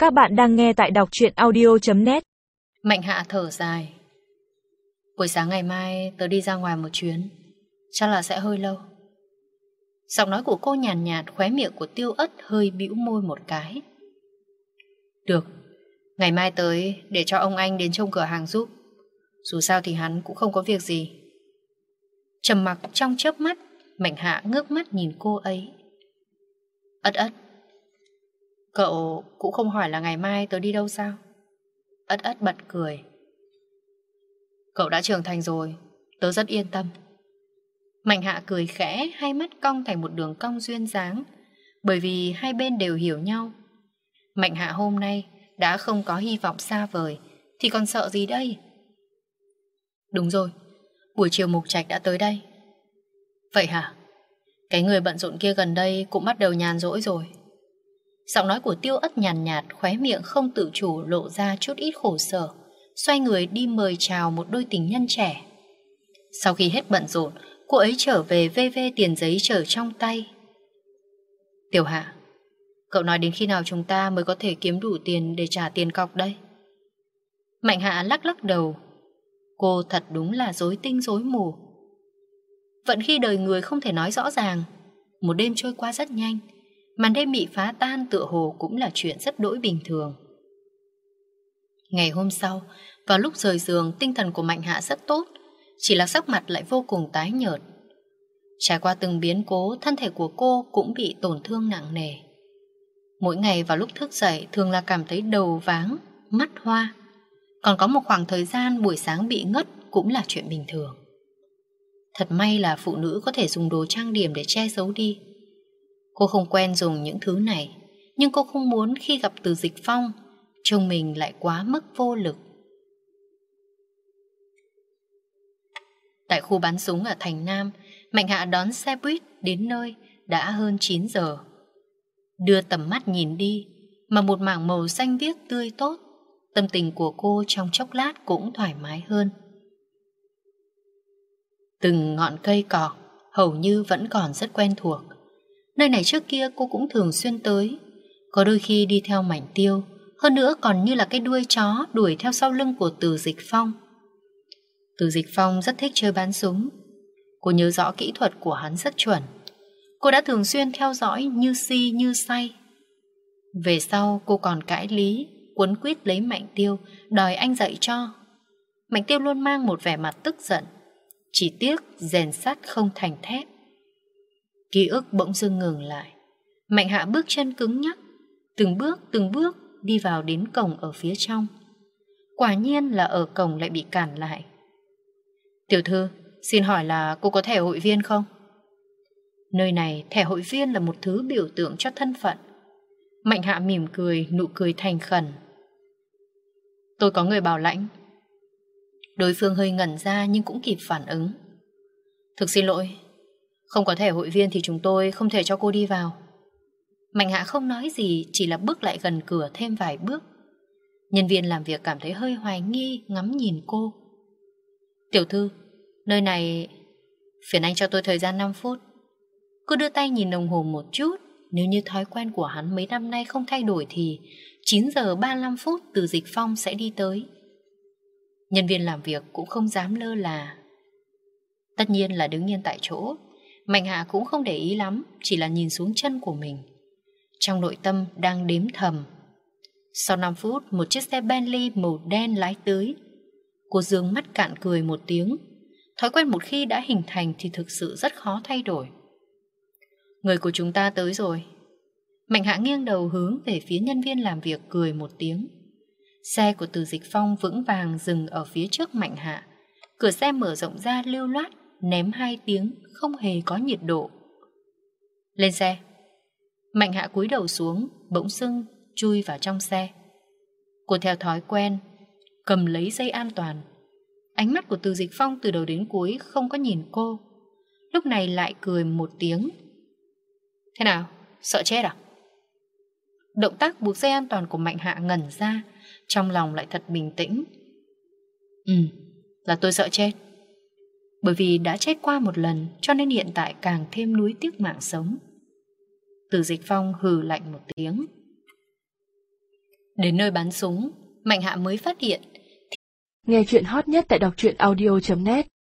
Các bạn đang nghe tại đọc truyện audio.net. Mạnh Hạ thở dài. Buổi sáng ngày mai tớ đi ra ngoài một chuyến, chắc là sẽ hơi lâu. Giọng nói của cô nhàn nhạt, khóe miệng của Tiêu Ất hơi bĩu môi một cái. Được, ngày mai tới để cho ông anh đến trông cửa hàng giúp. Dù sao thì hắn cũng không có việc gì. Trầm mặc trong chớp mắt, Mạnh Hạ ngước mắt nhìn cô ấy. Ất Ất, cậu cũng không hỏi là ngày mai tớ đi đâu sao? Ất Ất bật cười. Cậu đã trưởng thành rồi, tớ rất yên tâm. Mạnh Hạ cười khẽ, hai mắt cong thành một đường cong duyên dáng, bởi vì hai bên đều hiểu nhau. Mạnh Hạ hôm nay đã không có hy vọng xa vời, thì còn sợ gì đây? Đúng rồi, buổi chiều Mục Trạch đã tới đây. Vậy hả? Cái người bận rộn kia gần đây cũng bắt đầu nhàn rỗi rồi. Giọng nói của Tiêu Ất nhàn nhạt, khóe miệng không tự chủ lộ ra chút ít khổ sở, xoay người đi mời chào một đôi tình nhân trẻ. Sau khi hết bận rộn, cô ấy trở về vê vê tiền giấy trở trong tay. Tiểu Hạ, cậu nói đến khi nào chúng ta mới có thể kiếm đủ tiền để trả tiền cọc đây? Mạnh Hạ lắc lắc đầu. Cô thật đúng là rối tinh rối mù. Vận khi đời người không thể nói rõ ràng. Một đêm trôi qua rất nhanh, màn đêm bị phá tan tựa hồ cũng là chuyện rất đỗi bình thường. Ngày hôm sau, vào lúc rời giường, tinh thần của Mạnh Hạ rất tốt, chỉ là sắc mặt lại vô cùng tái nhợt. Trải qua từng biến cố, thân thể của cô cũng bị tổn thương nặng nề. Mỗi ngày vào lúc thức dậy thường là cảm thấy đầu váng, mắt hoa. Còn có một khoảng thời gian buổi sáng bị ngất cũng là chuyện bình thường. Thật may là phụ nữ có thể dùng đồ trang điểm để che giấu đi. Cô không quen dùng những thứ này, nhưng cô không muốn khi gặp Từ Dịch Phong, trông mình lại quá mức vô lực. Tại khu bán súng ở Thành Nam, Mạnh Hạ đón xe buýt đến nơi đã hơn 9 giờ. Đưa tầm mắt nhìn đi, mà một mảng màu xanh biếc tươi tốt, tâm tình của cô trong chốc lát cũng thoải mái hơn. Từng ngọn cây cỏ hầu như vẫn còn rất quen thuộc. Nơi này trước kia cô cũng thường xuyên tới, có đôi khi đi theo Mảnh Tiêu, hơn nữa còn như là cái đuôi chó đuổi theo sau lưng của Từ Dịch Phong. Từ Dịch Phong rất thích chơi bắn súng. Cô nhớ rõ kỹ thuật của hắn rất chuẩn. Cô đã thường xuyên theo dõi như si như say. Về sau cô còn cãi lý, quấn quýt lấy Mạnh Tiêu, đòi anh dạy cho. Mạnh Tiêu luôn mang một vẻ mặt tức giận, chỉ tiếc rèn sắt không thành thép. Ký ức bỗng dưng ngừng lại. Mạnh Hạ bước chân cứng nhắc, từng bước đi vào đến cổng ở phía trong. Quả nhiên là ở cổng lại bị cản lại. Tiểu thư, xin hỏi là cô có thẻ hội viên không? Nơi này thẻ hội viên là một thứ biểu tượng cho thân phận. Mạnh Hạ mỉm cười, nụ cười thành khẩn. Tôi có người bảo lãnh. Đối phương hơi ngẩn ra nhưng cũng kịp phản ứng. Thực xin lỗi, không có thẻ hội viên thì chúng tôi không thể cho cô đi vào. Mạnh Hạ không nói gì, chỉ là bước lại gần cửa thêm vài bước. Nhân viên làm việc cảm thấy hơi hoài nghi, ngắm nhìn cô. Tiểu thư, nơi này... Phiền anh cho tôi thời gian 5 phút. Cô đưa tay nhìn đồng hồ một chút. Nếu như thói quen của hắn mấy năm nay không thay đổi thì 9 giờ 35 phút Từ Dịch Phong sẽ đi tới. Nhân viên làm việc cũng không dám lơ là. Tất nhiên là đứng yên tại chỗ. Mạnh Hạ cũng không để ý lắm, chỉ là nhìn xuống chân của mình. Trong nội tâm đang đếm thầm. Sau 5 phút, một chiếc xe Bentley màu đen lái tới. Cô dương mắt cạn cười một tiếng. Thói quen một khi đã hình thành thì thực sự rất khó thay đổi. Người của chúng ta tới rồi. Mạnh Hạ nghiêng đầu hướng về phía nhân viên làm việc, cười một tiếng. Xe của Từ Dịch Phong vững vàng dừng ở phía trước Mạnh Hạ. Cửa xe mở rộng ra lưu loát, ném 2 tiếng, không hề có nhiệt độ. Lên xe. Mạnh Hạ cúi đầu xuống, bỗng dưng chui vào trong xe. Cô theo thói quen cầm lấy dây an toàn. Ánh mắt của Từ Dịch Phong từ đầu đến cuối không có nhìn cô. Lúc này lại cười một tiếng. Thế nào? Sợ chết à? Động tác buộc dây an toàn của Mạnh Hạ ngẩn ra, trong lòng lại thật bình tĩnh. Là tôi sợ chết. Bởi vì đã chết qua một lần, cho nên hiện tại càng thêm nuối tiếc mạng sống. Từ Dịch Phong hừ lạnh một tiếng. Đến nơi bắn súng, Mạnh Hạ mới phát hiện. Nghe chuyện hot nhất tại đọc truyện audio.net.